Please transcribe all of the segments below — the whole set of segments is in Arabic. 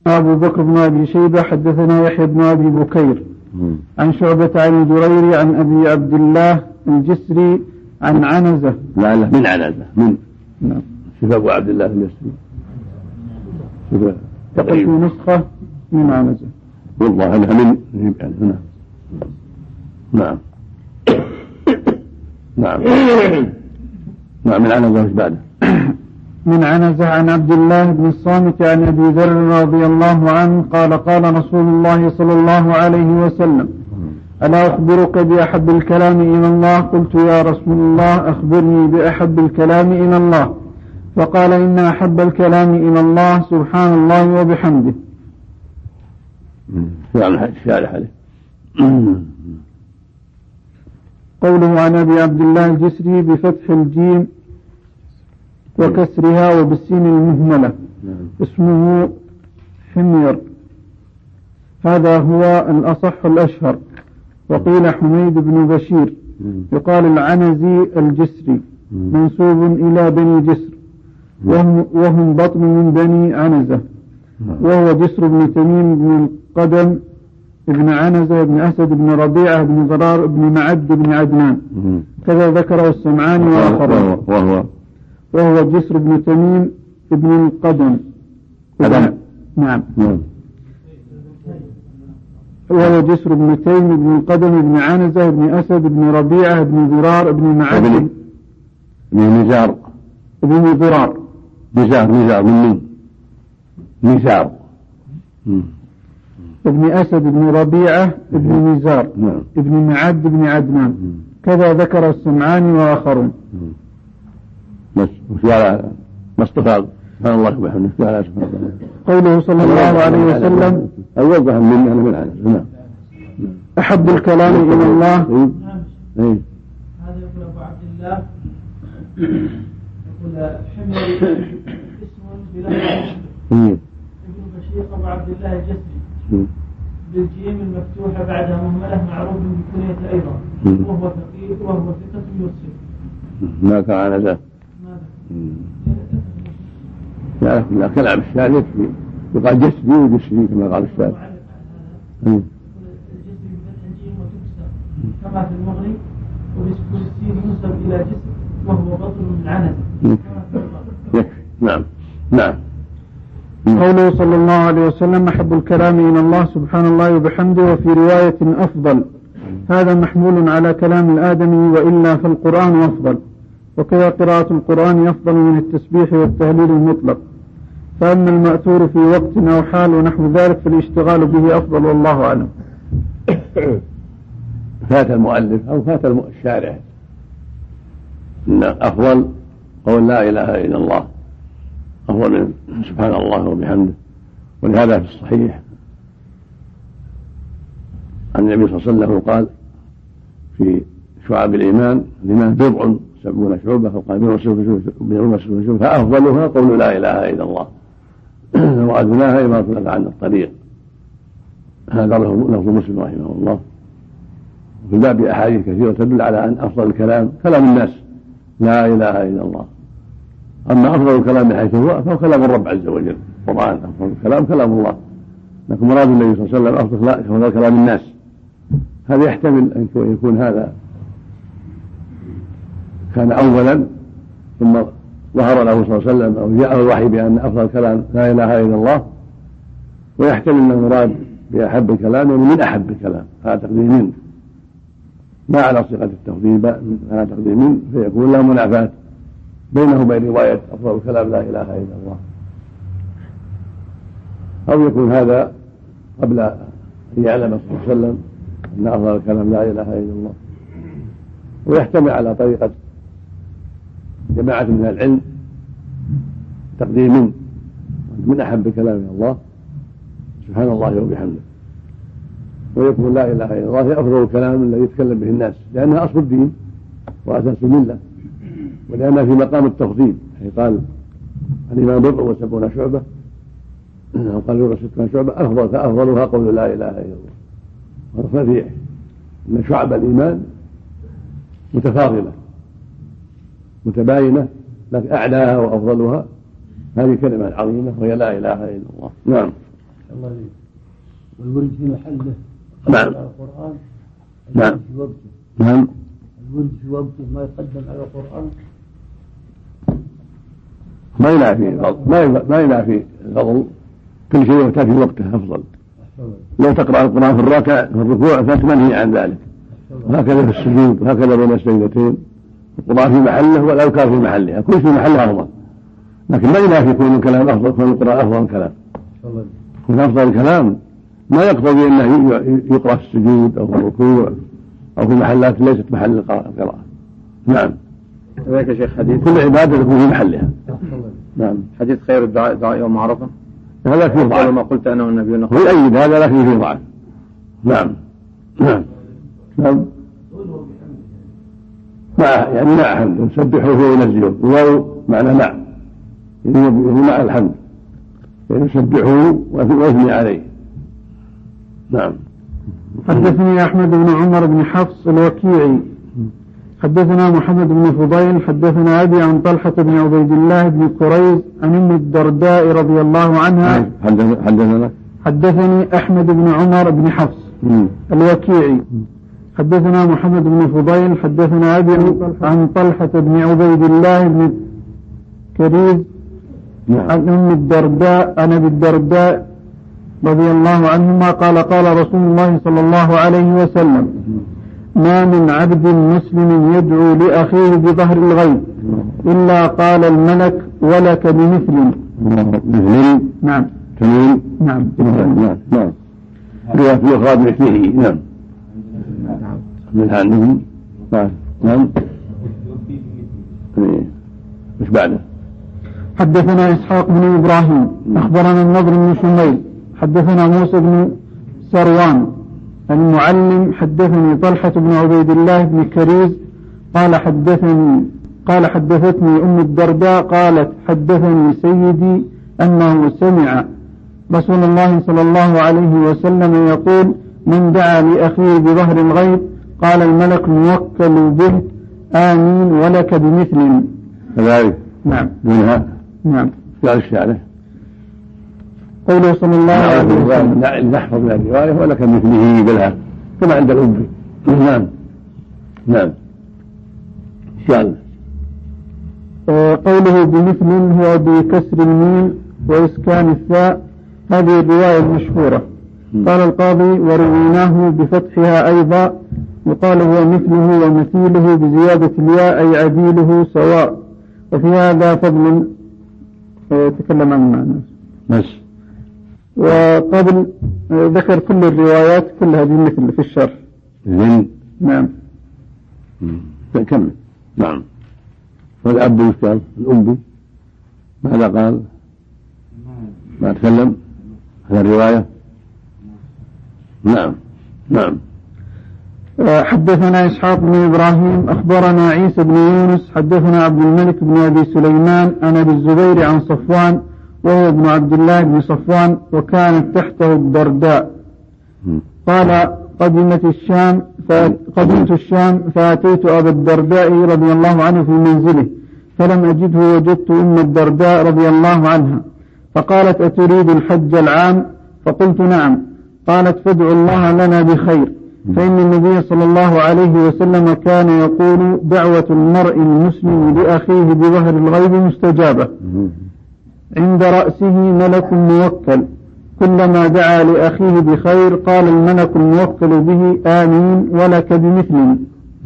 أبو بكر بن أبي شيبة حدثنا يحيى بن أبي بكير عن شعبة عن الجريري عن أبي عبد الله الجسري عن عنزة. لا من عنزة من شوف أبو عبد الله الجسري تقل في نسخة من عنزة والله أنها من هنا. نعم نعم من عنزة بعده من عنزة عن عبد الله بن الصامت عن أبي ذر رضي الله عنه قال قال رسول الله صلى الله عليه وسلم ألا أخبرك بأحب الكلام إلى الله؟ قلت يا رسول الله أخبرني بأحب الكلام إلى الله. فقال إن أحب الكلام إلى الله سبحان الله وبحمده. قوله عن أبي عبد الله الجسري بفتح الجيم وكسرها وبالسين المهملة اسمه حمير، هذا هو الأصح الأشهر. وقيل حميد بن بشير، يقال العنزي الجسري منسوب إلى بني جسر وهم بطن من بني عنزة، وهو جسر بن تميم بن القدم ابن عنزة بن أسد بن ربيعة بن ضرار بن معد بن عدنان، كذا ذكره السمعاني وآخرون. وهو جسر بن تميم ابن القدم نعم وهو جسر بن تيم بن القدم بن عنزة بن أسد بن ربيعة بن ضرار بن معد بن نزار بن ضرار نزار ابن أسد بن ربيعة بن نزار ابن معد بن عدنان، كذا ذكر السمعاني وآخرون. بس ما استفاد سبحان الله وبحمده. قوله صلى الله عليه وسلم أوضح مني أنا من عنه. أحب الكلام إلى الله. هذا يقول أبو عبد الله يقول حمل اسم بلا ابن بشير أبو عبد الله الجسري بالجيم المفتوحة بعدها مهملة معروف بكنية أيضا، وهو فقيه وهو ثقة يوصف. ما كان عنزة لا كلام الشارع يقال جسدي وجسدي كما قال الشارع. الجسدي بفتح الجيم وتكسر كما في المغرب، وبسكون السين ينسب إلى جسد وهو بطن من عنزة. نعم. قوله صلى الله عليه وسلم أحب الكلام إلى الله سبحان الله وبحمده، وفي رواية أفضل، هذا محمول على كلام الآدمي، وإلا فالقرآن أفضل، وكذا قراءة القرآن أفضل من التسبيح والتهليل المطلق. فأما المأثور في وقت أو حال ونحو ذلك فالاشتغال به أفضل، والله أعلم. فات المؤلف أو فات الشارع إن أفضل قول لا إله إلا الله أفضل من سبحان الله وبحمده. ولهذا في الصحيح عن النبي صلى الله عليه وسلم قال في شعب الإيمان بضع 70 شعبة، فقال بضع فأفضلها قول لا إله إلا الله وأدناها إماطة عن الطريق. هذا لفظ مسلم رحمه الله. في الباب أحاديث كثيرة تدل على أن أفضل الكلام كلام الناس لا إله إلا الله. أما أفضل الكلام من حيث هو فهو كلام الرب عز وجل، القرآن أفضل الكلام كلام الله، لكن مراد النبي صلى الله عليه وسلم أفضل كلام الناس. هذا يحتمل أن يكون هذا كان أولا ثم ظهر له صلى الله عليه وسلم أو جاءه الوحي بأن أفضل الكلام لا إله إلا الله، ويحتمل أن المراد بأحب الكلام من أحب الكلام، هذا تقدير منه ما على صيغة التفضيل، هذا تقدير منه، فيكون لا منافاة بينه وبين رواية أفضل الكلام لا إله إلا الله، أو يكون هذا قبل أن يعلم صلى الله عليه وسلم أن أفضل الكلام لا إله إلا الله. ويحتمل على طريقة جماعة من العلم تقديم من أحب الكلام إلى الله سبحان الله وبحمده، ويكون لا إله إلا الله هي أفضل الكلام الذي يتكلم به الناس، لأنها أصل الدين وأساس الملة، ولأنها في مقام التفضيل. قال الإيمان بضع 70 شعبة، قال بضع 60 شعبة، فأفضلها قول لا إله إلا الله. وفريح أن شعب الإيمان متفاضلة متباينة، لكن أعلاها وأفضلها هذه كلمة عظيمة وهي لا إله إلا الله. نعم. الله عليك. والورد في محله. نعم. القرآن. نعم. في وقته. نعم. الورد في وقته ما يقدم على القرآن. ما ينافي الفضل، كل شيء يؤتى في وقته أفضل. لو تقرأ القرآن في الركوع فأنت منهي عن ذلك، وهكذا في السجود وهكذا بين السجدتين. القرآن في محله والأذكار في محلها، كل في محله أفضل، لكن ما ينافي يكون الكلام أفضل، يكون القرآن أفضل الكلام. يكون أفضل الكلام ما يقتضي أنه يقرأ في السجود أو في الركوع أو في محلات ليست محل القراءة. نعم. هذاك يا شيخ حديث كل عبادة تكون في محلها. نعم. حديث خير الدعاء دعاء يوم عرفة، هذا فيه ضعف ما قلت أنا والنبي هو يؤيد هذا، لكن فيه ضعف. نعم. نعم. نعم. يعني مع حمد يسبحه وينزله، وهو معنى مع مع الحمد يسبحه ويثني عليه. نعم. حدثني أحمد بن عمر بن حفص الوكيعي حدثنا محمد بن فضيل حدثنا أبي عن طلحة بن عبيد الله بن كريز عن أم الدرداء رضي الله عنها. حدثني أحمد بن عمر بن حفص الوكيعي حدثنا محمد بن فضيل حدثنا أبي عن طلحة بن عبيد الله بن كريز عن أم الدرداء عن أبي الدرداء رضي الله عنهما قال قال رسول الله صلى الله عليه وسلم: ما من عبد مسلم يدعو لأخيه بظهر الغيب إلا قال الملك ولك بمثل. نعم. نعم. نعم. رواية الأخرى بمثله. نعم. من عندهم. نعم. مش بعده. حدثنا إسحاق بن إبراهيم أخبرنا النضر بن شميل حدثنا موسى بن سروان المعلم حدثني طلحة بن عبيد الله بن كريز قال حدثتني أم الدرداء قالت حدثني سيدي أنه سمع رسول الله صلى الله عليه وسلم يقول: من دعا لأخيه بظهر الغيب قال الملك الموكل به آمين ولك بمثل. كذلك. نعم. منها. نعم. قال الشارع قوله صلى الله عليه وسلم نحفظ من الرواية ولك مثله بلها كما عند الأم. نعم. نعم. شال. قوله بمثل هو بكسر الميم وإسكان الثاء، هذه الرواية المشهورة. قال القاضي: ورويناه بفتحها أيضا، يقال هو مثله ومثيله بزيادة الياء أي عديله سواء. وفي هذا فضل تكلم عن المعنى بس. وقبل ذكر كل الروايات كل هذه مثل في الشرح. نعم. كمل. نعم. والأب يشكال الأم ماذا قال؟ ما تكلم هذا الرواية. نعم. نعم. حدثنا إسحاق بن إبراهيم أخبرنا عيسى بن يونس حدثنا عبد الملك بن أبي سليمان عن أبي الزبير عن صفوان وهو ابن عبد الله بن صفوان وكانت تحته الدرداء قال: قدمت الشام فأتيت أبا الدرداء رضي الله عنه في منزله فلم أجده وجدت أم الدرداء رضي الله عنها فقالت: أتريد الحج العام؟ فقلت: نعم. قالت: فادعوا الله لنا بخير، فإن النبي صلى الله عليه وسلم كان يقول: دعوة المرء المسلم لأخيه بظهر الغيب مستجابة، عند رأسه ملك موكل، كلما دعا لأخيه بخير قال الملك الموكل به آمين ولك بمثل.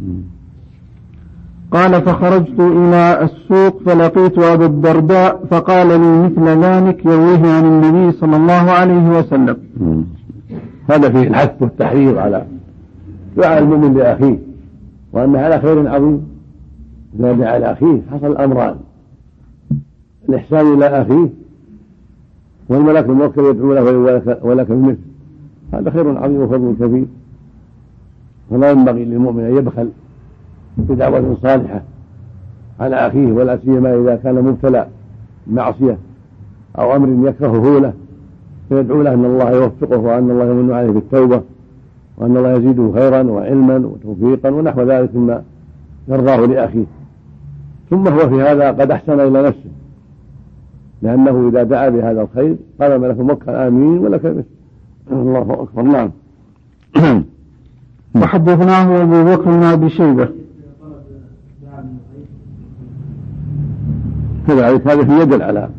قال: فخرجت إلى السوق فلقيت أبا الدرداء فقال لي مثل ذلك يرويه عن النبي صلى الله عليه وسلم. هذا فيه الحث والتحريض على دعاء المؤمن لأخيه، وأن على خير عظيم. إذا دعا لأخيه حصل أمران: الإحسان إلى أخيه، والملك الموكل يدعو له ولك بمثل. هذا خير عظيم وفضل كبير، ولا ينبغي للمؤمن أن يبخل بدعوة صالحة على أخيه، ولا سيما إذا كان مبتلى بمعصية أو أمر يكرهه له، فيدعو له أن الله يوفقه وأن الله يمن عليه بالتوبة وأن الله يزيده خيرا وعلما وتوفيقا ونحو ذلك مما يرضاه لأخيه. ثم هو في هذا قد أحسن إلى نفسه لأنه إذا دعا بهذا الخير قال ملك مكة آمين ولك مثل. الله أكبر. نعم. وحدثناه أبو بكر بن أبي شيبة كذلك هذا يدل على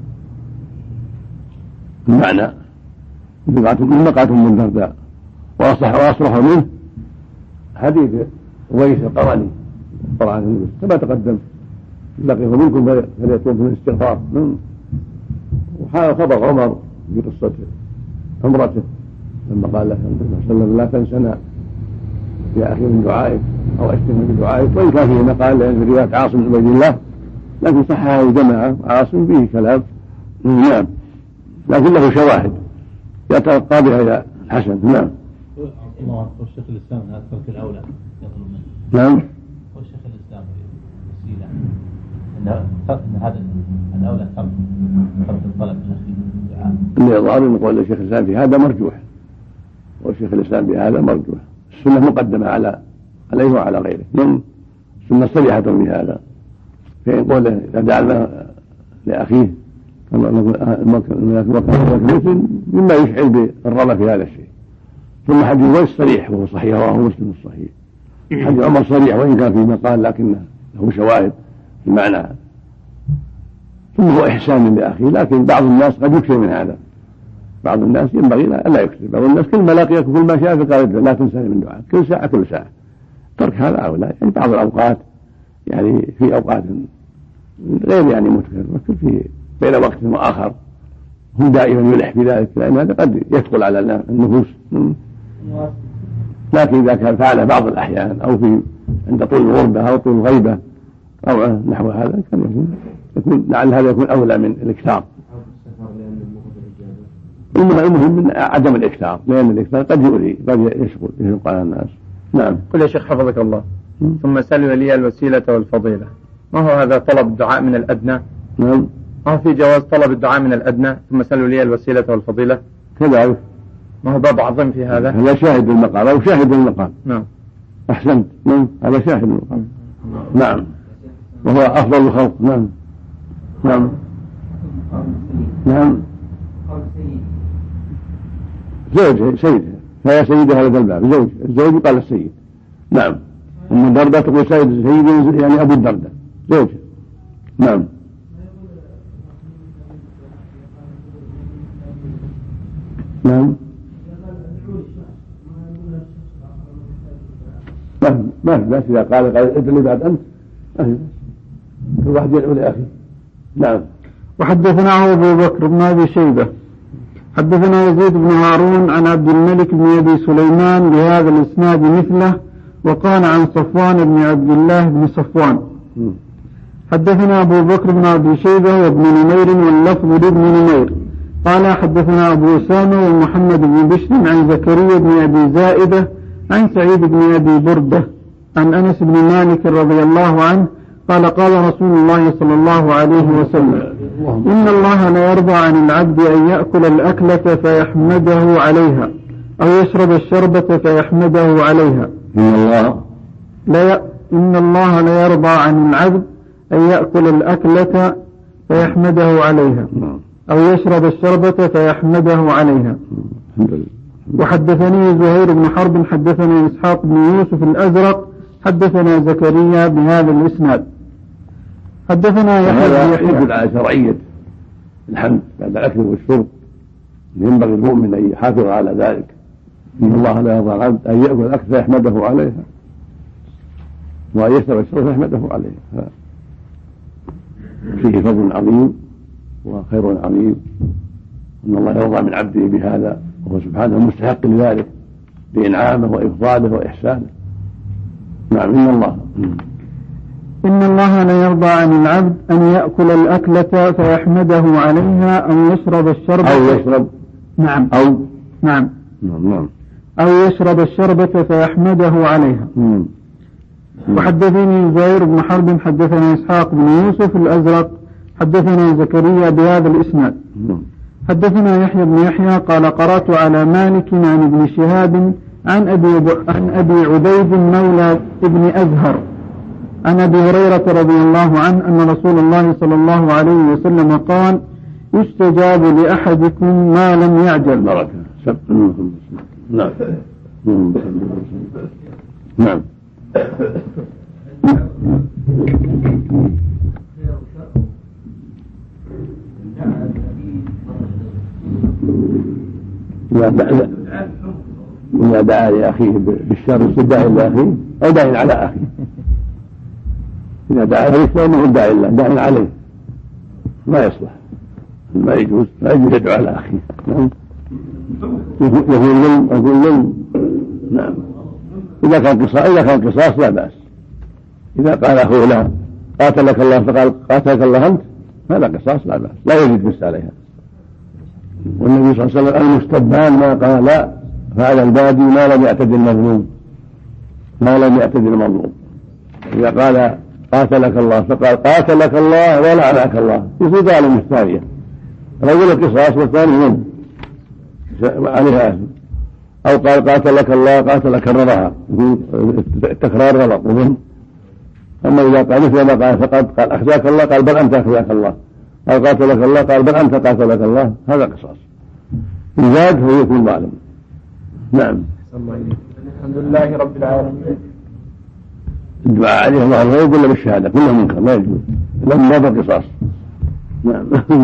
المعنى مقعة من الدرداء. وأصرح منه حديث ويس القرني كما تقدم لقيه منكم فليكن في الاستغفار. وحال خبر عمر في قصة عمرته لما قال له صلى الله عليه وسلم لا تنسنا يا أخي من دعائك أو أشتم بدعائك، وإن كان فيه مقال لأن في رواية عاصم بن عبيد الله لكن صححه الجماعة. عاصم فيه كلام نعم لكن له شواهد يتلقى بها إلى الحسن. نعم. الله والشيخ الإسلام هذا ترك الأولى يطلب منه. نعم. والشيخ الإسلام وسيلة إن هذا الأولى ترك الطلب الأخير. اللي يظهر أن قول الشيخ الإسلام في هذا مرجوح، والشيخ الإسلام في هذا مرجوح. السنة مقدمة عليه وعلى غيره. من السنة صريحة في هذا، فإن قول إذا دعا لأخيه مما يشعر بالرغبة في هذا الشيء. ثم حديث ويس صريح وهو صحيح رواه مسلم الصحيح. حديث عمر صريح وإن كان فيه مقال لكنه له شواهد في المعنى. ثم هو إحسان لأخيه، لكن بعض الناس قد يكثر من هذا. بعض الناس ينبغي ألا يكثر. بعض الناس كل ما لقيك وكل ما شاء فقال لا تنساني من دعاء كل ساعة كل ساعة. ترك هذا أو لا يعني بعض الأوقات يعني في أوقات غير يعني متكرر في بين وقت وآخر هم دائما يلح في ذلك، لأن هذا قد يثقل على النفوس. لكن إذا كان فعله بعض الأحيان أو في عند طول الغربة أو طول الغيبة أو نحو هذا كان يكون لعل هذا يكون أولى من الإكثار. المهم من عدم الإكثار، لأن الإكثار قد يؤذي قد يشغل على الناس. نعم. قل يا شيخ حفظك الله. ثم سلوا لي الوسيلة والفضيلة، ما هو هذا طلب الدعاء من الأدنى؟ نعم. ما هو في جواز طلب الدعاء من الأدنى ثم سلوا لي الوسيلة والفضيلة؟ كذلك. ما هو باب عظيم في هذا؟ هذا شاهد المقام أو شاهد المقام. نعم. أحسنت. نعم هذا شاهد المقام. نعم. وهو أفضل الخلق. نعم. نعم. نعم. زوج سيد، فهي سيد هذا الباب. الزوج يقال السيد. نعم. أم الدرداء تقول سيد يعني أبو الدرداء زوج. نعم. نعم. ما في بس إذا قال ادعي بعد أنت كل واحد يدعو لأخيه. نعم. وحدثناه أبو بكر بن أبي شيبة حدثنا يزيد بن هارون عن عبد الملك بن أبي سليمان بهذا الإسناد مثله، وقال عن صفوان بن عبد الله بن صفوان. حدثنا أبو بكر بن أبي شيبة وابن نمير واللفظ لابن نمير قال حدثنا أبو أسامة ومحمد بن بشر عن زكريا بن أبي زائدة عن سعيد بن أبي بردة عن أنس بن مالك رضي الله عنه قال قال رسول الله صلى الله عليه وسلم إن الله لا يرضى عن العبد أن يأكل الأكلة فيحمده عليها أو يشرب الشربة فيحمده عليها. إن الله لا يرضى عن العبد أن يأكل الأكلة فيحمده عليها أو يشرب الشربة فيحمده عليها. وحدثني زهير بن حرب حدثنا إسحاق بن يوسف الأزرق حدثنا زكريا بهذا الإسناد. حدثنا يحيى يدل على شرعية الحمد بعد الأكل والشرب، ينبغي المؤمن أن يحافظ على ذلك. إن الله لا يرضى العبد أن يأكل الأكل فيحمده عليها وأن يشرب الشرب فيحمده عليها. فيه فضل عظيم وخير عظيم، أن الله يرضى من عبده بهذا، وهو سبحانه مستحق لذلك بإنعامه وإفضاله وإحسانه. نعم. إن الله لا يرضى عن العبد أن يأكل الأكلة فيحمده عليها أو يشرب الشربة أو يشرب الشربة فيحمده عليها. وحدثني زهير بن حرب حدثنا إسحاق بن يوسف الأزرق حدثنا زكريا بهذا الإسناد. حدثنا يحيى بن يحيى قال قرأت على مالك عن ابن شهاب عن أبي عبيد مولى ابن أزهر عن أبي هريرة رضي الله عنه أن رسول الله صلى الله عليه وسلم قال يستجاب لأحدكم ما لم يعجل. بركة. نعم. نعم. إذا دعا لأخيه بالشر استدعى لأخيه أو داعٍ على أخيه. إذا دعا فإنه داعٍ له داعٍ عليه ما يصلح، ما يجوز يدعو على أخيه. نعم. يقول لهم نعم. إذا كان قصاص لا بأس. إذا قال أخوه لا قاتلك الله فقال قاتلك الله أنت، هذا قصاص لا بأس، لا يجد بس عليها. والنبي صلى الله عليه وسلم المستبان ما قال لا فعلى البادي ما لم يعتد المظلوم. إذا قال قاتلك الله فقال قاتلك الله ولعنك الله يصير ظالم الثانية، رجل القصاص والثاني من عليها أثم. أو قال قاتلك الله قاتل كررها التكرار غلط ومن. أما إذا قال مثل ما قال فقد قال أخزاك الله قال بل أنت أخزاك الله، أو قاتلك الله قال بل أنت قاتلك الله، هذا قصاص. إن زاد فهو يكون ظالم. نعم. الحمد لله رب العالمين. الدعاء عليه الله لا يقول له بالشهادة كله منكر لا يجوز لم يضر القصاص. نعم.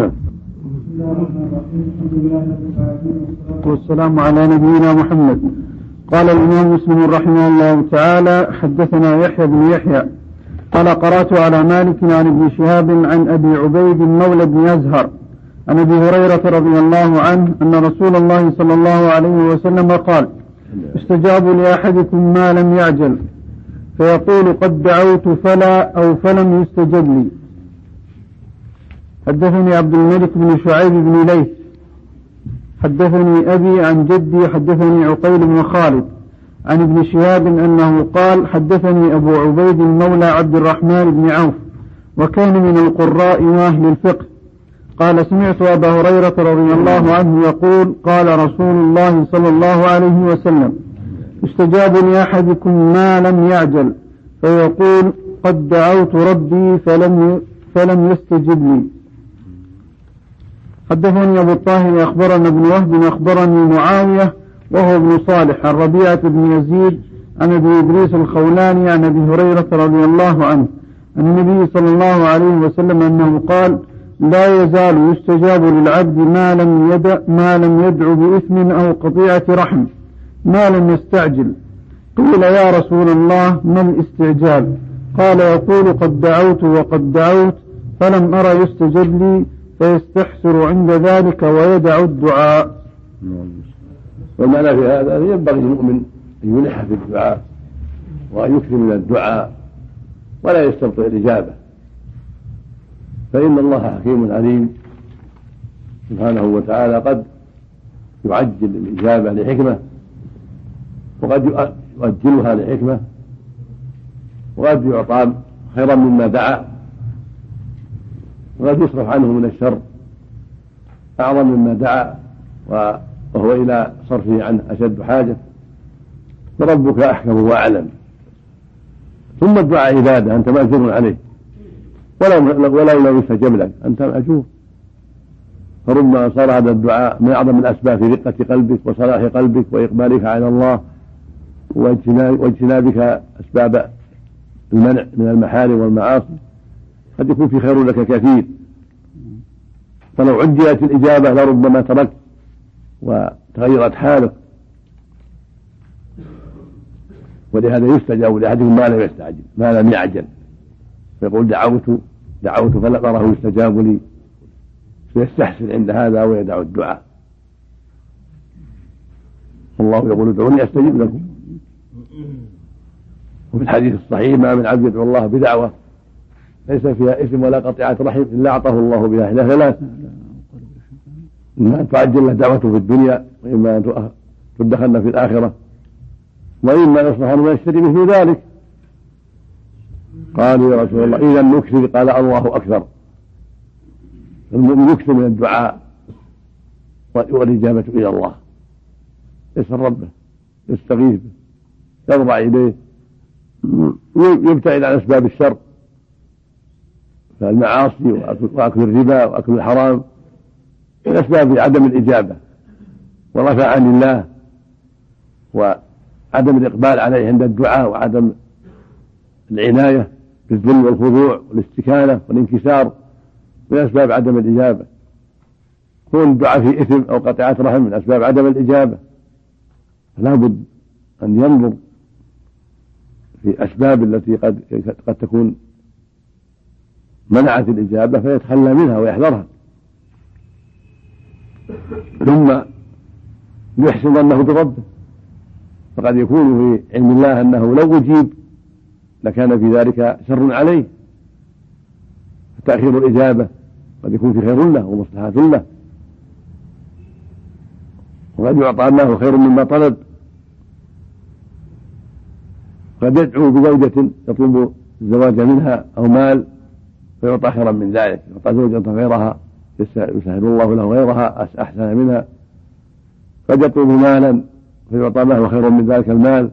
والسلام على نبينا محمد. قال الإمام مسلم رحمه الله تعالى حدثنا يحيى بن يحيى قال قرأت على مالك عن ابن شهاب عن أبي عبيد مولى بن أزهر عن أبي هريرة رضي الله عنه أن رسول الله صلى الله عليه وسلم قال استجاب لأحدكم ما لم يعجل فيقول قد دعوت فلا أو فلم يستجب لي. حدثني عبد الملك بن شعيب بن ليث حدثني أبي عن جدي حدثني عقيل بن خالد عن ابن شهاب أنه قال حدثني أبو عبيد مولى عبد الرحمن بن عوف وكان من القراء وأهل الفقه قال سمعت أبا هريرة رضي الله عنه يقول قال رسول الله صلى الله عليه وسلم استجاب لأحدكم ما لم يعجل فيقول قد دعوت ربي فلم يستجب لي. حدثني أبو الطاهر أخبرنا ابن وهب أخبرني معاوية وهو ابن صالح عن ربيعة بن يزيد عن أبي إدريس الخولاني عن أبي هريرة رضي الله عنه عن النبي صلى الله عليه وسلم أنه قال لا يزال يستجاب للعبد ما لم يدع بإثم أو قطيعة رحم ما لم يستعجل. قيل يا رسول الله ما الاستعجال؟ قال يقول قد دعوت وقد دعوت فلم أرى يستجب لي فيستحسر عند ذلك ويدع الدعاء. والمعنى في هذا ينبغي للمؤمن أن يلح في الدعاء وأن يكثر من الدعاء ولا يستبطئ الإجابة، فإن الله حكيم عليم سبحانه وتعالى قد يعجل الإجابة لحكمة وقد يؤجلها لحكمة وقد يعطى خيرا مما دعا وقد يصرف عنه من الشر أعظم مما دعا وهو إلى صرفه عنه أشد حاجة، فربك أحكم وأعلم. ثم الدعاء عبادة أنت مأجور عليه ولو يستجب لك أنت مأجور، فربما صار هذا الدعاء من أعظم الأسباب في رقة قلبك وصلاح قلبك وإقبالك على الله واجتنابك أسباب المنع من المحارم والمعاصي، قد يكون في خير لك كثير. فلو عجلت الإجابة لربما تركت وتغيرت حالك، ولهذا يستجاب لأحدهم ما لم يستعجل ما لم يعجل، فيقول دعوت فلم أره يستجاب لي، فيستحسن عند هذا ويدع الدعاء. الله يقول ادعوني أستجب لكم. وفي الحديث الصحيح ما من عبد يدعو الله بدعوة ليس فيها إثم ولا قطيعة رحم إلا أعطاه الله بها إلى ثلاث: إما أن تعجل له دعوته في الدنيا، وإما أن تدخلنا في الآخرة، وإما يصلح أن يشتري مثل ذلك. قالوا يا رسول الله إذا نكثر، قال الله أكثر. المؤمن يكثر من الدعاء والإجابة إلى الله، يسأل ربه، يستغيث به، يرضى إليه، يبتعد عن أسباب الشر فالمعاصي وأكل الربا وأكل الحرام من أسباب عدم الإجابة ورفع عن الله وعدم الإقبال عليه عند الدعاء وعدم العناية بالذل والخضوع والاستكانة والانكسار من أسباب عدم الإجابة. كون الدعاء في إثم أو قطيعة رحم من أسباب عدم الإجابة، فلا بد أن ينظر في أسباب التي قد تكون منعت الإجابة فيتخلى منها ويحذرها، ثم يحسن ظنه بربه، فقد يكون في علم الله أنه لو أجيب لكان في ذلك شر عليه، فتأخير الإجابة قد يكون في خير له ومصلحة له، وقد يعطى الله خير مما طلب. قد يدعو بزوجة يطلب الزواج منها أو مال فيعطى خيرا من ذلك، يعطى زوجة غيرها يسهل الله له غيرها أحسن منها. قد يطلب مالا فيعطى الله خيرا من ذلك المال.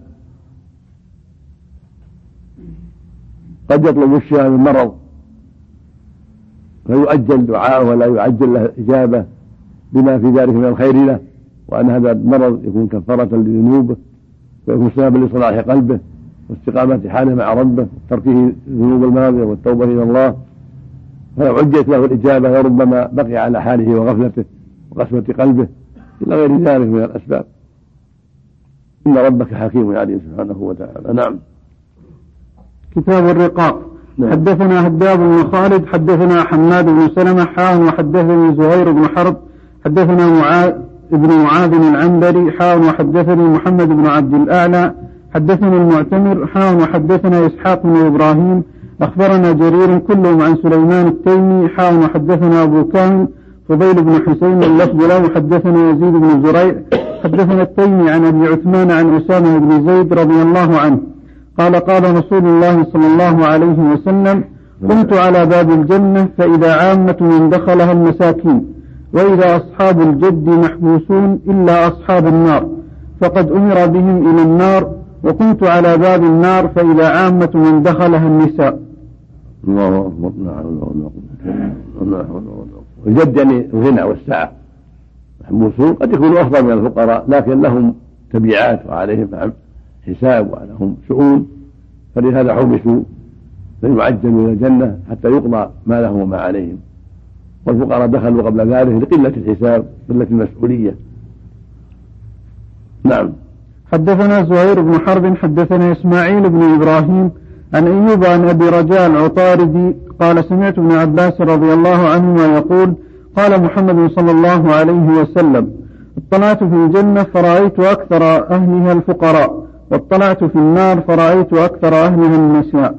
قد يطلب الشفاء من مرض فيؤجل دعاءه ولا يعجل له إجابة بما في ذلك من الخير له، وأن هذا المرض يكون كفارة لذنوبه ويكون سببا لصلاح قلبه واستقامة حاله مع ربه وتركه الذنوب الماضية والتوبة إلى الله، فلو عجلت له الإجابة لربما بقي على حاله وغفلته وقسوة قلبه إلى غير ذلك من الأسباب. إن ربك حكيم عليم سبحانه وتعالى. نعم. كتاب الرقاق. حدثنا هداب بن خالد حدثنا حماد بن سلمة وحدثني زهير بن حرب حدثنا معاذ العنبري وحدثني محمد بن عبد الأعلى حدثنا المعتمر وحدثنا إسحاق بن إبراهيم أخبرنا جرير كلهم عن سليمان التيمي وحدثنا أبو كامل فضيل بن حسين اللفظ له حدثنا يزيد بن زريع حدثنا التيمي عن أبي عثمان عن أسامة بن زيد رضي الله عنه قال قال رسول الله صلى الله عليه وسلم: قمت على باب الجنة فإذا عامة من دخلها المساكين، وإذا أصحاب الجد محبوسون إلا أصحاب النار، فقد أمر بهم إلى النار، وقمت على باب النار فإذا عامة من دخلها النساء. الله أكبر. الجد يعني الغنى والسعة، محبوسون قد يكونوا أفضل من الفقراء لكن لهم تبعات وعليهم حساب ولهم شؤون، فلهذا حبسوا فيعجلوا إلى الجنة حتى يقضى ما لهم وما عليهم، والفقراء دخلوا قبل ذلك لقلة الحساب قلة المسؤولية. نعم. حدثنا زهير بن حرب حدثنا إسماعيل بن إبراهيم عن أيوب عن أبي رجاء العطاردي قال: سمعت ابن عباس رضي الله عنهما يقول: قال محمد صلى الله عليه وسلم: اطلعت في الجنة فرأيت أكثر أهلها الفقراء، واطلعت في النار فرأيت أكثر أهلها النساء.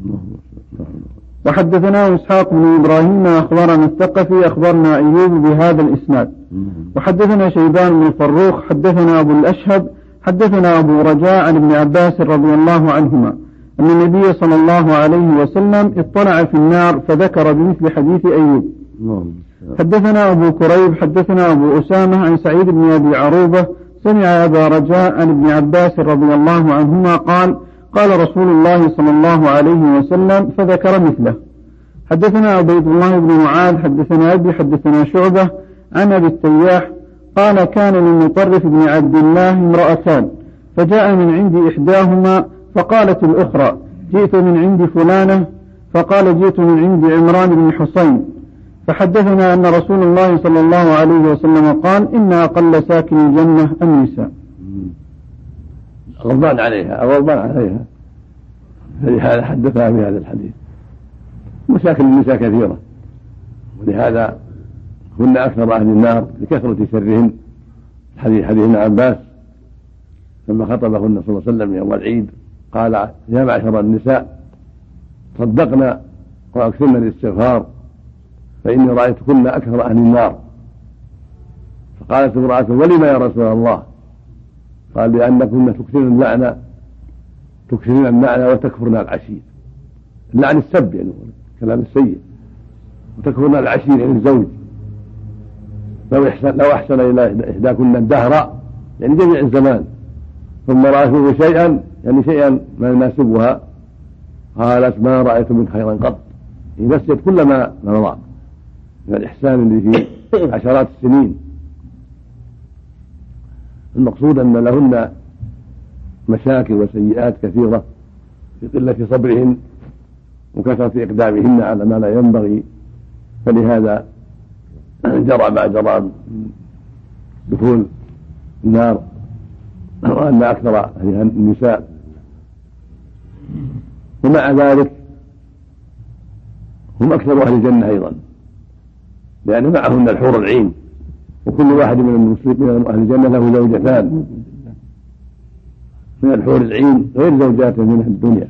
وحدثنا إسحاق بن إبراهيم أخبرنا الثقفي أخبرنا أيوب بهذا الإسناد. وحدثنا شيبان بن فروخ حدثنا أبو الأشهب حدثنا أبو رجاء عن ابن عباس رضي الله عنهما أن النبي صلى الله عليه وسلم اطلع في النار فذكر بمثل حديث أيوب. حدثنا أبو كريب حدثنا أبو أسامة عن سعيد بن أبي عروبة سمع أبا رجاء عن ابن عباس رضي الله عنهما قال: قال رسول الله صلى الله عليه وسلم فذكر مثله. حدثنا عبيد الله بن معاذ حدثنا أبي حدثنا شعبة عن أبي التياح قال: كان للمطرف بن عبد الله امرأتان، فجاء من عند إحداهما فقالت الأخرى: جئت من عند فلانة، فقال: جئت من عند عمران بن حسين. فحدثنا أن رسول الله صلى الله عليه وسلم قال: إن أقل ساكن الجنة النساء. غضبان عليها فلهذا حدثها بهذا الحديث. مشاكل النساء كثيرة، ولهذا كن أكثر أهل النار لكثرة شرهن. حديث ابن عباس لما خطبهن صلى الله عليه وسلم يوم العيد قال: يا معشر النساء صدقنا وأكثرنا الاستغفار فإني رأيتكن أكثر أهل النار. فقالت امرأة: ولما يا رسول الله؟ قال: لأنكن تكثرن اللعنة وتكفرن العشير. اللعن السب يعني كلام السيء، وتكفرن العشير يعني الزوج. لو أحسن إلى إحداكن الدهر يعني جميع الزمان ثم رأت منه شيئا يعني شيئا ما يناسبها قالت: ما رأيت من خيرا قط. نسيت كل ما مضى من الإحسان اللي فيه عشرات السنين. المقصود أن لهن مشاكل وسيئات كثيرة في قلة صبرهن وكثرة إقدامهن على ما لا ينبغي، فلهذا جرى ما جرى دخول النار، وأن أكثر النساء. ومع ذلك هم أكثر أهل الجنة أيضا، لأن معهن الحور العين، وكل واحد من المسلمين من أهل الجنة له زوجتان من الحور العين غير زوجاته من الدنيا،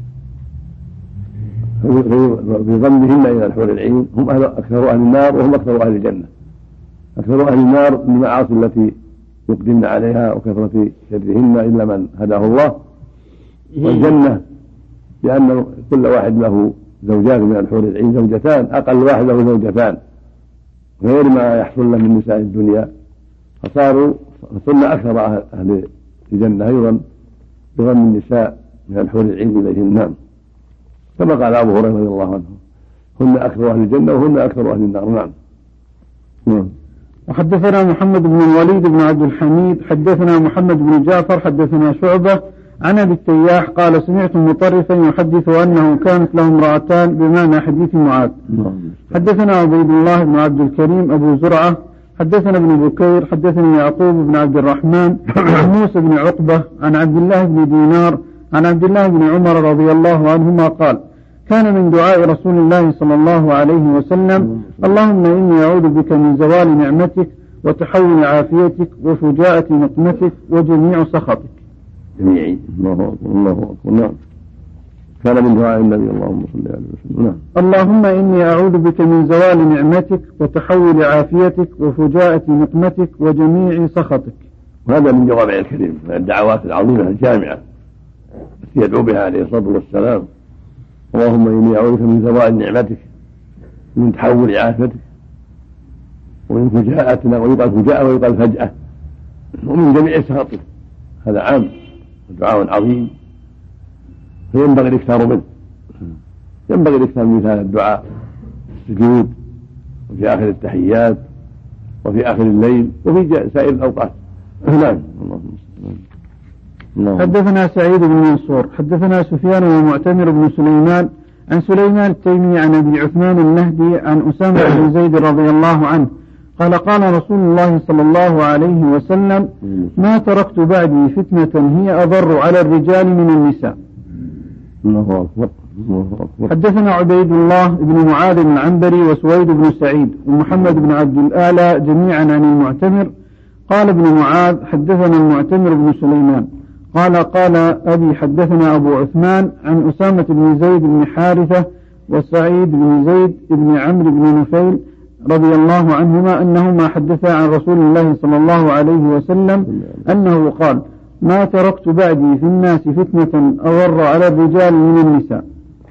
في ضمهن إلى الحور العين هم أكثر أهل النار وهم أكثر أهل الجنة. أكثر أهل النار بالمعاصي التي يقدمن عليها وكثرة شرهن إلا من هداه الله، والجنة لأن كل واحد له زوجات من الحور العين، زوجتان، أقل واحد له زوجتان غير ما يحصل له من نساء الدنيا، فصرنا أكثر أهل الجنة أيضا بضم النساء من الحور العين إليهن. نعم، كما قال أبو هريرة رضي الله عنه: هن أكثر أهل الجنة وهن أكثر أهل النار. نعم. وحدثنا محمد بن الوليد بن عبد الحميد حدثنا محمد بن جعفر حدثنا شعبة عن أبي التياح قال: سمعت مطرفا يحدث أنه كانت له امرأتان بمعنى حديث معاذ. حدثنا عبيد الله بن عبد الكريم أبو زرعة حدثنا ابن بكير حدثني يعقوب بن عبد الرحمن عن موسى بن عقبة عن عبد الله بن دينار عن عبد الله بن عمر رضي الله عنهما قال: كان من دعاء رسول الله صلى الله عليه وسلم: اللهم إني أعوذ بك من زوال نعمتك وتحول عافيتك وفجاءة نقمتك وجميع سخطك. جميعي. الله أكبر. نعم، كان من دعاء النبي اللهم صل عليه وسلم. نعم. اللهم إني أعوذ بك من زوال نعمتك وتحول عافيتك وفجاءة نقمتك وجميع سخطك. وهذا من جوامع الكريم، من الدعوات العظيمة الجامعة التي يدعو بها عليه الصلاة والسلام: اللهم إني أعوذ بك من زوال نعمتك ومن تحول عافيتك ومن فجاءتنا، ويقال فجاءة ويقال فجأة، ومن جميع سخطك. هذا عام، دعاء عظيم، فينبغي الاكثار منه. ينبغي الاكثار من هذا الدعاء في السجود وفي آخر التحيات وفي آخر الليل وفي سائر الأوقات. نعم. حدثنا سعيد بن منصور حدثنا سفيان ومعتمر بن سليمان عن سليمان التيمي عن أبي عثمان النهدي عن أسامة بن زيد رضي الله عنه قال: قال رسول الله صلى الله عليه وسلم: ما تركت بعدي فتنة هي أضر على الرجال من النساء. الله أكبر. حدثنا عبيد الله بن معاذ العنبري وسويد بن سعيد ومحمد بن عبد الأعلى جميعا عن المعتمر. قال ابن معاذ: حدثنا المعتمر بن سليمان قال أبي حدثنا أبو عثمان عن أسامة بن زيد بن حارثة وسعيد بن زيد بن عمرو بن نفيل رضي الله عنهما أنهما حدثا عن رسول الله صلى الله عليه وسلم أنه قال: ما تركت بعدي في الناس فتنة أضر على الرجال من النساء.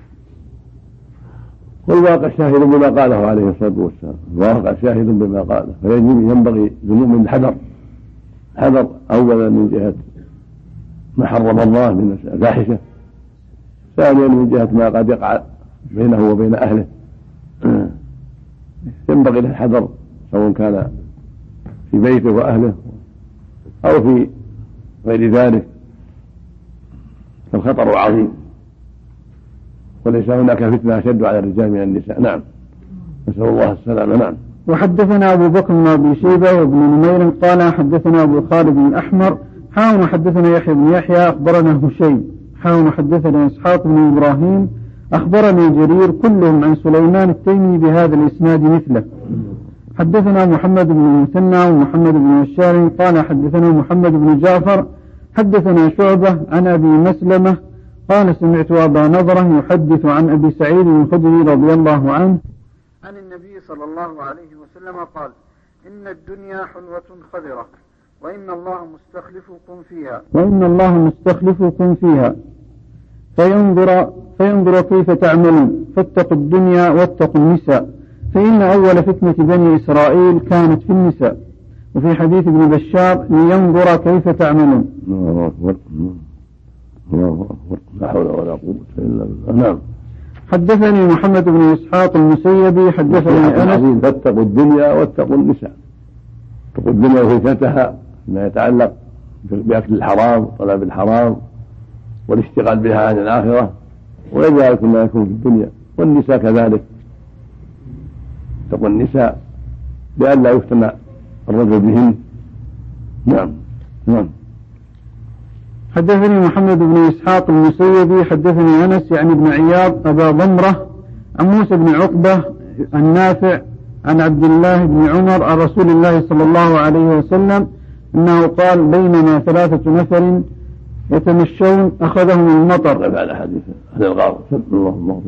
والواقع شاهد بما قاله عليه الصلاة والسلام، الواقع شاهد بما قاله، فينبغي ذنوب الحذر أولا من جهة ما حرم الله من الفاحشة، ثانيا من جهة ما قد يقع بينه وبين أهله، ينبغي له الحذر سواء كان في بيته وأهله أو في غير ذلك، فالخطر عظيم، وليس هناك فتنة أشد على الرجال من النساء. نعم، نسأل الله السلامة. نعم. وحدثنا أبو بكر بن أبي شيبة وابن نمير قال: حدثنا أبو خالد بن الأحمر حدثنا يحيى بن يحيى أخبرنا هشيم حدثنا إسحاق بن إبراهيم أخبرني جرير كلهم عن سليمان التيمي بهذا الإسناد مثله. حدثنا محمد بن المثنى ومحمد بن بشار قال: حدثنا محمد بن جعفر حدثنا شعبة عن أبي مسلمة قال: سمعت أبا نضرة يحدث عن أبي سعيد الخدري رضي الله عنه عن النبي صلى الله عليه وسلم قال: إن الدنيا حلوة خضرة وإن الله مستخلفكم فيها فينظر كيف تعملون، فاتقوا الدنيا واتقوا النساء، فإن أول فتنة بني إسرائيل كانت في النساء. وفي حديث ابن بشار: لينظر كيف تعملون. الله أكبر. لا حول ولا قوة إلا بالله. نعم. حدثني محمد بن إسحاق المسيبي حدثني أنس. فاتقوا الدنيا واتقوا النساء. اتقوا الدنيا وفتنتها ما يتعلق بأكل الحرام وطلب الحرام والاشتغال بها عن الآخرة وغير ذلك ما يكون في الدنيا، والنساء كذلك. اتقوا النساء بأن لا يفتن الرجل بهن. نعم. حدثني محمد بن إسحاق المسيبي حدثني أنس يعني بن عياض أبا ضمرة عن موسى بن عقبة النافع عن عبد الله بن عمر عن رسول الله صلى الله عليه وسلم أنه قال بينما 3 نفر يتمشون أخذهم المطر. بعد حديث أهل الغار اللهم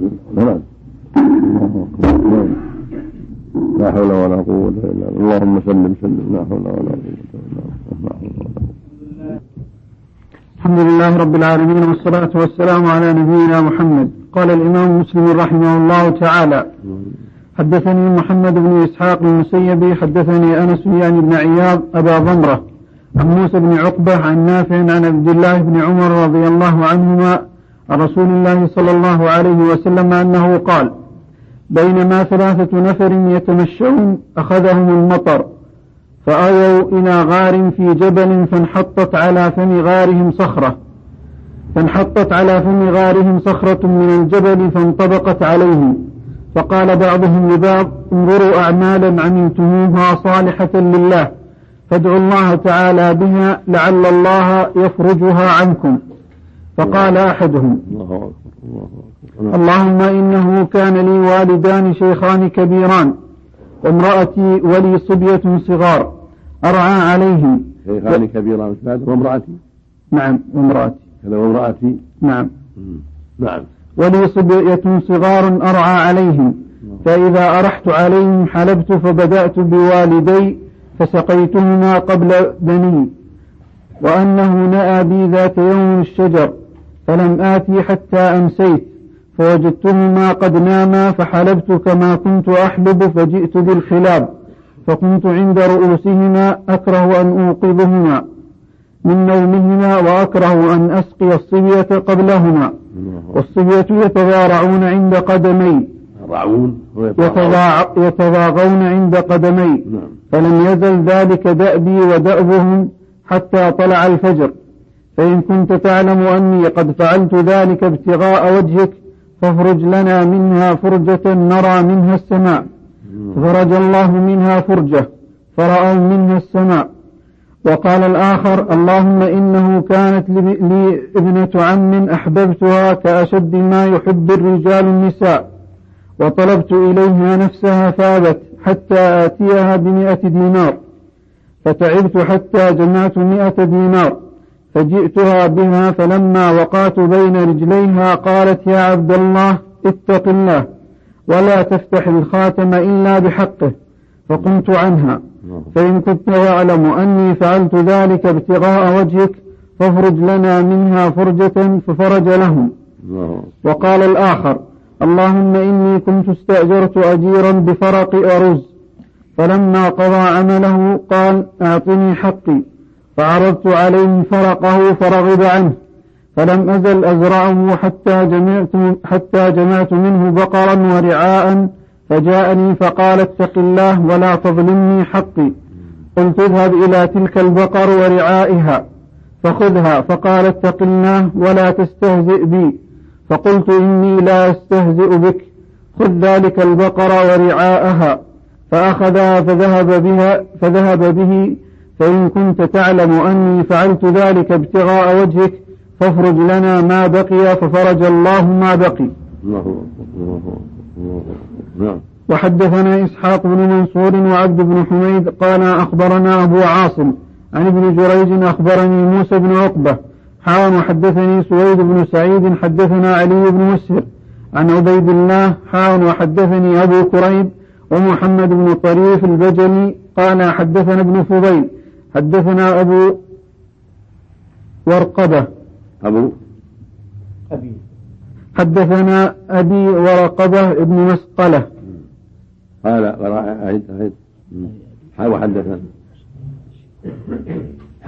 لا حول ولا قوة إلا بالله. اللهم سلم لا حول ولا قوة إلا بالله. الحمد لله رب العالمين والصلاة والسلام على نبينا محمد. قال الإمام مسلم رحمه الله تعالى حدثني محمد بن إسحاق المسيبي حدثني أنس يعني بن عياض أبا ضمرة عن موسى بن عقبة عن نافع عن عبد الله بن عمر رضي الله عنهما عن رسول الله صلى الله عليه وسلم أنه قال بينما 3 نفر يتمشون أخذهم المطر فآووا إلى غار في جبل فانحطت على فم غارهم صخرة من الجبل فانطبقت عليهم، فقال بعضهم لبعض انظروا أعمالا عملتموها صالحة لله فادعوا الله تعالى بها لعل الله يفرجها عنكم. فقال أحدهم اللهم إنه كان لي والدان شيخان كبيران وامرأتي ولي صبية صغار أرعى عليهم. شيخان كبيران وامرأتي. نعم وامرأتي. هذا وامرأتي. نعم. ولي صبية صغار أرعى عليهم فإذا أرحت عليهم حلبت فبدأت بوالدي فسقيتهما قبل بني، وأنه نأى بي ذات يوم الشجر فلم آتي حتى أمسيت فوجدتهما قد ناما فحلبت كما كنت أحلب فجئت بالخلاب فكنت عند رؤوسهما أكره أن أوقظهما من نومهما وأكره أن أسقي الصبية قبلهما، والصبية يتضارعون عند قدمي يتضاغون عند قدمي فلم يزل ذلك دأبي ودأبهم حتى طلع الفجر، فإن كنت تعلم أني قد فعلت ذلك ابتغاء وجهك فافرج لنا منها فرجة نرى منها السماء. فرج الله منها فرجة فرأوا منها السماء. وقال الآخر اللهم إنه كانت لي ابنة عم أحببتها كأشد ما يحب الرجال النساء وطلبت إليها نفسها فابت حتى آتيها ب100 دينار فتعبت حتى جمعت 100 دينار فجئتها بها فلما وقعت بين رجليها قالت يا عبد الله اتق الله ولا تفتح الخاتم إلا بحقه، فقمت عنها فإن كنت تعلم أني فعلت ذلك ابتغاء وجهك فافرج لنا منها فرجة ففرج لهم. وقال الآخر اللهم إني كنت استأجرت أجيرا بفرق أرز فلما قضى عمله قال أعطني حقي فعرضت عليه فرقه فرغب عنه فلم أزل أزرعه حتى جمعت منه بقرا ورعاء فجاءني فقال اتق الله ولا تظلمني حقي. قلت اذهب إلى تلك البقر ورعائها فخذها، فقال اتق الله ولا تستهزئ بي، فقلت إني لا أستهزئ بك، خذ ذلك البقر ورعاءها، فأخذها فذهب به فإن كنت تعلم أني فعلت ذلك ابتغاء وجهك فافرج لنا ما بقي، ففرج الله ما بقي. وحدثنا إسحاق بن منصور وعبد بن حميد قال أخبرنا أبو عاصم عن ابن جريج أخبرني موسى بن عقبة وحدثني سويد بن سعيد حدثنا علي بن مسهر عن عبيد الله وحدثني أبو كريب ومحمد بن طريف البجلي قال حدثنا ابن فضيل حدثنا أبو ورقبة حدثنا أبي ورقبة ابن مسقلة قال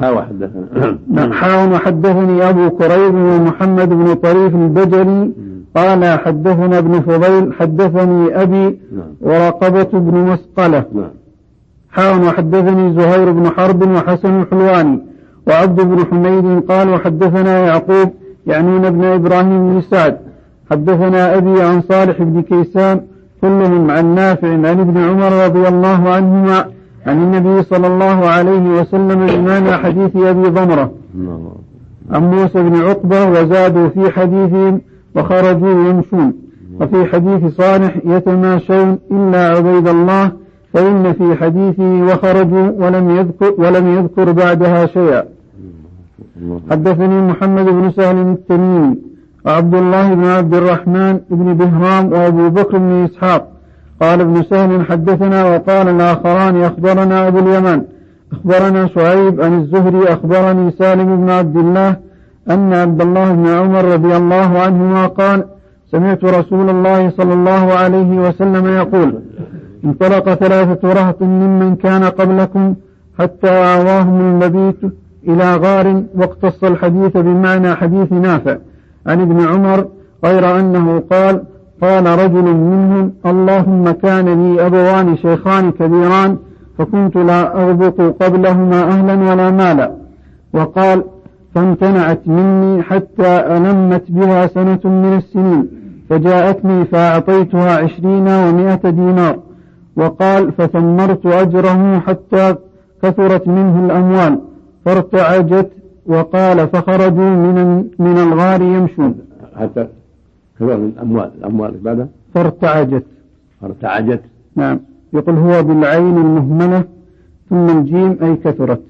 وحدثني أبو كريب ومحمد بن طريف البجلي قال حدثنا ابن فضيل حدثني أبي ورقبة بن مسقلة وحدثني زهير بن حرب وحسن الحلواني وعبد بن حميد قال وحدثنا يعقوب يعنون ابن إبراهيم بن سعد حدثنا أبي عن صالح بن كيسان كلهم عن نافع عن ابن عمر رضي الله عنهما عن النبي صلى الله عليه وسلم بمعنى حديث أبي ضمرة عن موسى بن عقبة وزادوا في حديثهم وخرجوا يمشون وفي حديث صالح يتماشون إلا عبيد الله فإن في حديثه وخرجوا ولم يذكر بعدها شيئا. حدثني محمد بن سهل التميمي وعبد الله بن عبد الرحمن بن بهرام وأبو بكر بن إسحاق قال ابن سهل حدثنا وقال الآخران أخبرنا أبو اليمان أخبرنا شعيب عن الزهري أخبرني سالم بن عبد الله أن عبد الله بن عمر رضي الله عنهما قال سمعت رسول الله صلى الله عليه وسلم يقول انطلق 3 رهط ممن كان قبلكم حتى آواهم المبيت إلى غار واقتص الحديث بمعنى حديث نافع عن ابن عمر غير أنه قال رجل منهم اللهم كان لي أبوان شيخان كبيران فكنت لا أغبط قبلهما أهلا ولا مالا وقال فامتنعت مني حتى ألمت بها سنة من السنين فجاءتني فأعطيتها 20 و100 دينار وقال فثمرت أجره حتى كثرت منه الأموال فارتعجت وقال فخرجوا من الغار يمشون حتى كثرت من الأموال بعدها فارتعجت نعم يقول هو بالعين المهملة ثم الجيم أي كثرت.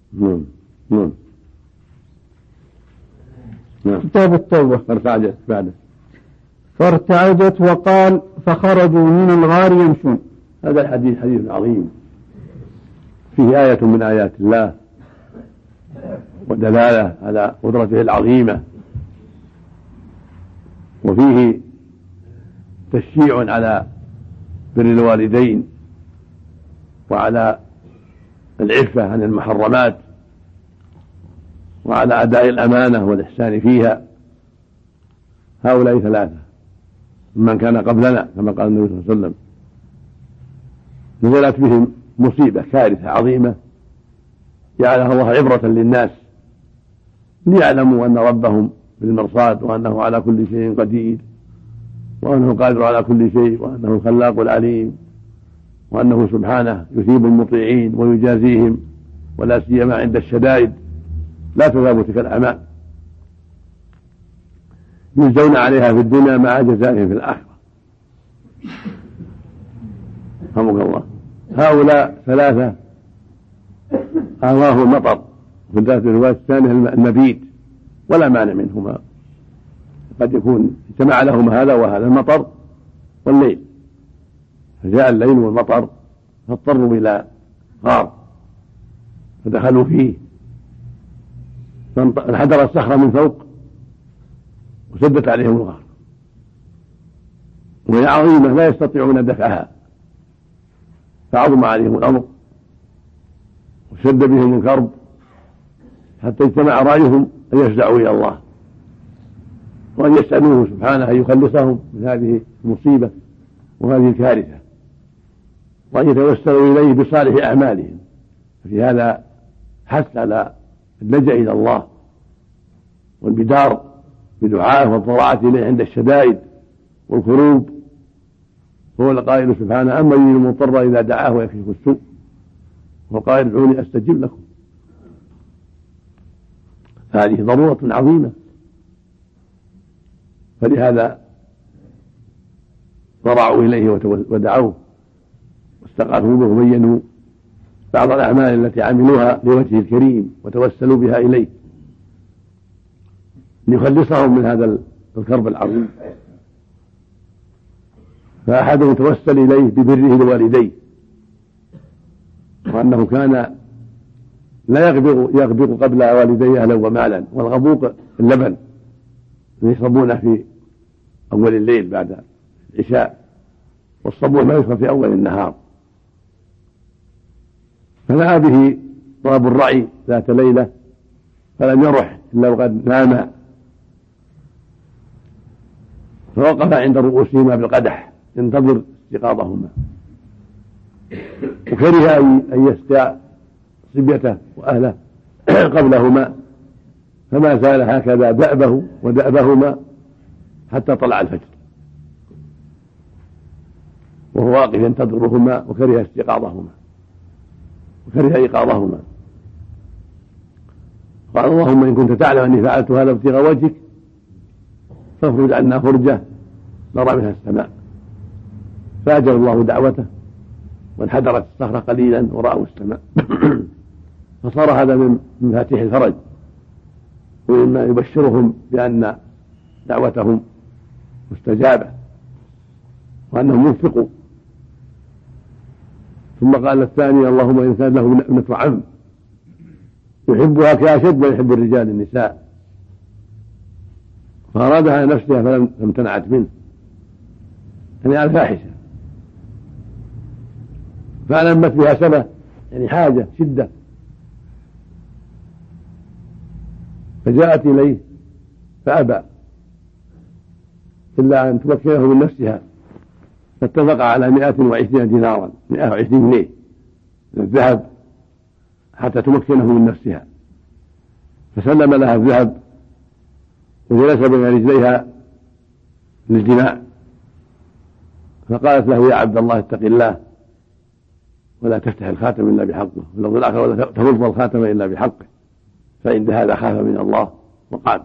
كتاب التوبة فارتعجت وقال فخرجوا من الغار يمشون. هذا الحديث حديث عظيم فيه آية من آيات الله ودلالة على قدرته العظيمة وفيه تشجيع على بر الوالدين وعلى العفة عن المحرمات وعلى أداء الأمانة والإحسان فيها. هؤلاء 3 من كان قبلنا كما قال النبي صلى الله عليه وسلم نزلت بهم مصيبة كارثة عظيمة جعلها الله عبرة للناس ليعلموا أن ربهم بالمرصاد وأنه على كل شيء قدير وأنه قادر على كل شيء وأنه الخلاق العليم وأنه سبحانه يثيب المطيعين ويجازيهم ولا سيما عند الشدائد لا تثاب تلك الأعمال يجزون عليها في الدنيا مع جزائهم في الآخرة. رحمك الله. هؤلاء 3 آواه المطر في الرواية الثانية المبيت ولا مانع منهما قد يكون اجتمع لهما هذا وهذا المطر والليل فجاء الليل والمطر فاضطروا إلى غار فدخلوا فيه فانحدر الصخرة من فوق وسدت عليهم الغار وهي عظيمة لا يستطيعون دفعها فعظم عليهم الأمر وشد بهم الكرب حتى اجتمع رأيهم أن يفزعوا إلى الله وأن يسألوه سبحانه أن يخلصهم من هذه المصيبة وهذه الكارثة وأن يتوسلوا إليه بصالح أعمالهم. في هذا حث على اللجأ إلى الله والبدار بدعائه والضراعة إليه عند الشدائد والكروب هو القائل سبحانه أما يجيب المضطر إذا دعاه ويكشف السوء وقال ادعوني أستجب لكم. هذه ضرورة عظيمة فلهذا ضرعوا إليه ودعوه واستغاثوا به وبينوا بعض الأعمال التي عملوها لوجهه الكريم وتوسلوا بها إليه ليخلصهم من هذا الكرب العظيم. فأحدهم توسل إليه ببره لوالديه وأنه كان لا يغبق قبل والديه أهلا ومالا والغبوق اللبن يشربونه في أول الليل بعد العشاء والصبوح ما يشرب في أول النهار. فنأى به طلب الرعي ذات ليلة فلم يرح إلا وقد نام فوقف عند رؤوسهما بالقدح ينتظر استيقاظهما، وكره أن يستع صبيته وأهله قبلهما، فما زال هكذا دأبه ودأبهما حتى طلع الفجر وهو واقف ينتظرهما، وكره استيقاظهما وكره إيقاظهما. قال اللهم إن كنت تعلم أني فعلت هذا ابتغاء وجهك فافرج عنا فرجة نرى منها السماء. فأجر الله دعوته وانحدرت الصخرة قليلا ورأوا السماء فصار هذا من مفاتيح الفرج ومما يبشرهم بأن دعوتهم مستجابة وأنهم وفقوا. ثم قال الثاني اللهم إن كان له ابنة عم يحبها كأشد ما يحب الرجال النساء، فأرادها نفسها فامتنعت منه، يعني الفاحشة، فألمت بها سنة، يعني حاجة شدة، فجاءت إليه فأبى إلا أن تمكنه من نفسها، فاتفق على 120 دينارا 120 جنيه من الذهب حتى تمكنه من نفسها، فسلم لها الذهب وجلس بين رجليها للجماع، فقالت له يا عبد الله اتق الله ولا تفتح الخاتم إلا بحقه، ولا تفض الخاتم إلا بحقه، فإن هذا خاف من الله وقال،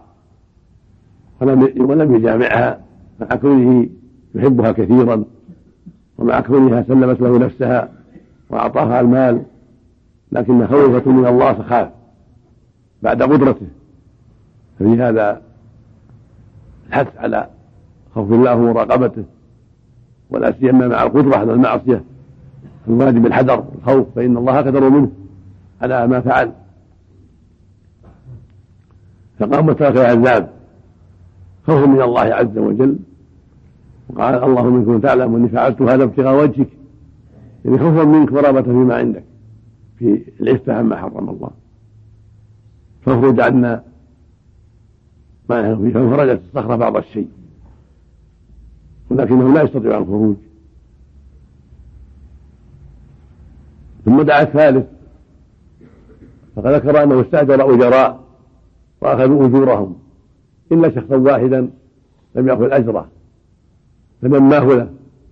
ولم يجامعها مع كونه يحبها كثيرا ومع كونها سلمت له نفسها وأعطاها المال، لكن خوفة من الله فخاف بعد قدرته. ففي هذا الحث على خوف الله ومراقبته، ولا سيما مع القدرة على المعصية الواجب الحذر الخوف، فإن الله قدر منه على ما فعل. فقام وترك العذاب خوفا من الله عز وجل، وقال اللهم إن كنت تعلم أني فعلت هذا ابتغاء وجهك، يعني خوفا منك ورغبة فيما عندك في العفة عما حرم الله، فافرج عنا ما نحن فيه. فانفرجت الصخرة بعض الشيء ولكنه لا يستطيع الخروج. ثم دعا الثالث فذكر أنه استأجر أجراء وأخذوا أجورهم إلا شخصا واحدا لم يأخذ أجره، فنماه له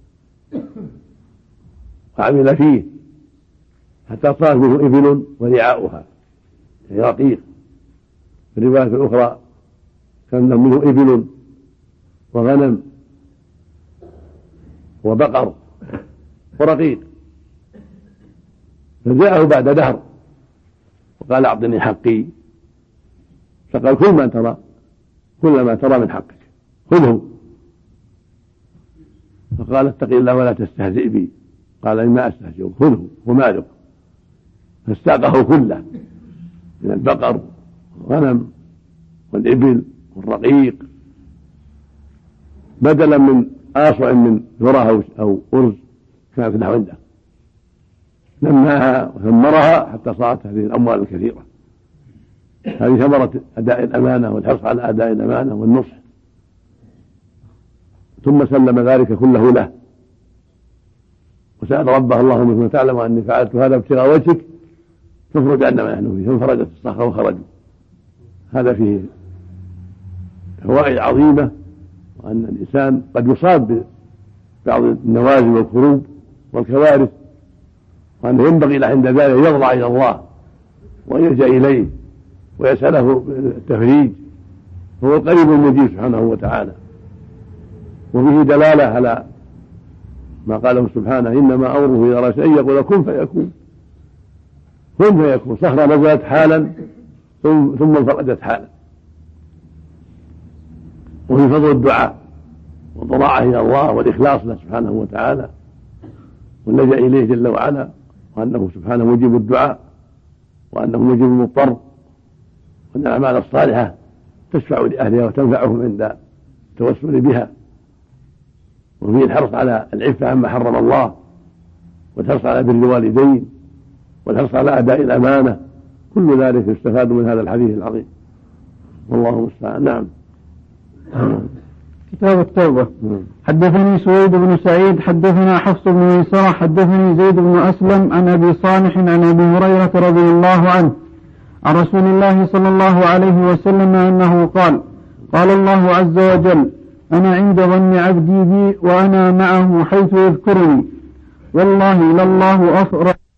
وعمل فيه حتى صار منه إبل ورعاؤها، يعني رقيق. في الرواية الأخرى كان منه إبل وغنم وبقر ورقيق. فجاءه بعد دهر وقال أعطني حقي، فقال كل ما ترى من حقك خذه. فقال اتق الله ولا تستهزئ بي، قال إنما أستهزئ، خذه ومالك. فاستاقه كله من البقر والغنم والإبل والرقيق، بدلا من آصع من ذرة أو أرز كانت له عنده، نماها وثمرها حتى صارت هذه الأموال الكثيرة. هذه ثمرة أداء الأمانة والحرص على أداء الأمانة والنصح. ثم سلم ذلك كله له وسأل ربه اللهم إن كنت تعلم أني فعلت هذا ابتغاء وجهك فافرج عنا ما نحن فيه. فانفرجت الصخرة وخرجوا. هذا فيه فوائد عظيمة، وأن الإنسان قد يصاب ببعض النوازل والكروب والكوارث، وأنه ينبغي له عند ذلك يضرع إلى الله ويلجأ إليه ويسأله التفريج، هو القريب المجيب سبحانه وتعالى. وفيه دلالة على ما قاله سبحانه إنما أمره إذا أراد شيئا يقول كن فيكون. كن فيكون، صخرة نزلت حالا ثم انفردت حالا. وفي فضل الدعاء والضراعة إلى الله والإخلاص له سبحانه وتعالى واللجأ إليه جل وعلا، وأنه سبحانه مجيب الدعاء وأنه مجيب المضطر، وأن الأعمال الصالحة تشفع لأهلها وتنفعهم عند التوسل بها. وفيه الحرص على العفة عما حرم الله، والحرص على بر الوالدين، والحرص على أداء الأمانة. كل ذلك يستفاد من هذا الحديث العظيم، والله المستعان. نعم. كتاب التوبة. حدثني سويد بن سعيد حدثنا حفص بن ميسرة حدثني زيد بن أسلم عن أبي صالح عن أبي هريرة رضي الله عنه عن رسول الله صلى الله عليه وسلم أنه قال: قال الله عز وجل: أنا عند ظن عبدي بي وأنا معه حيث يذكرني، والله لله أفرح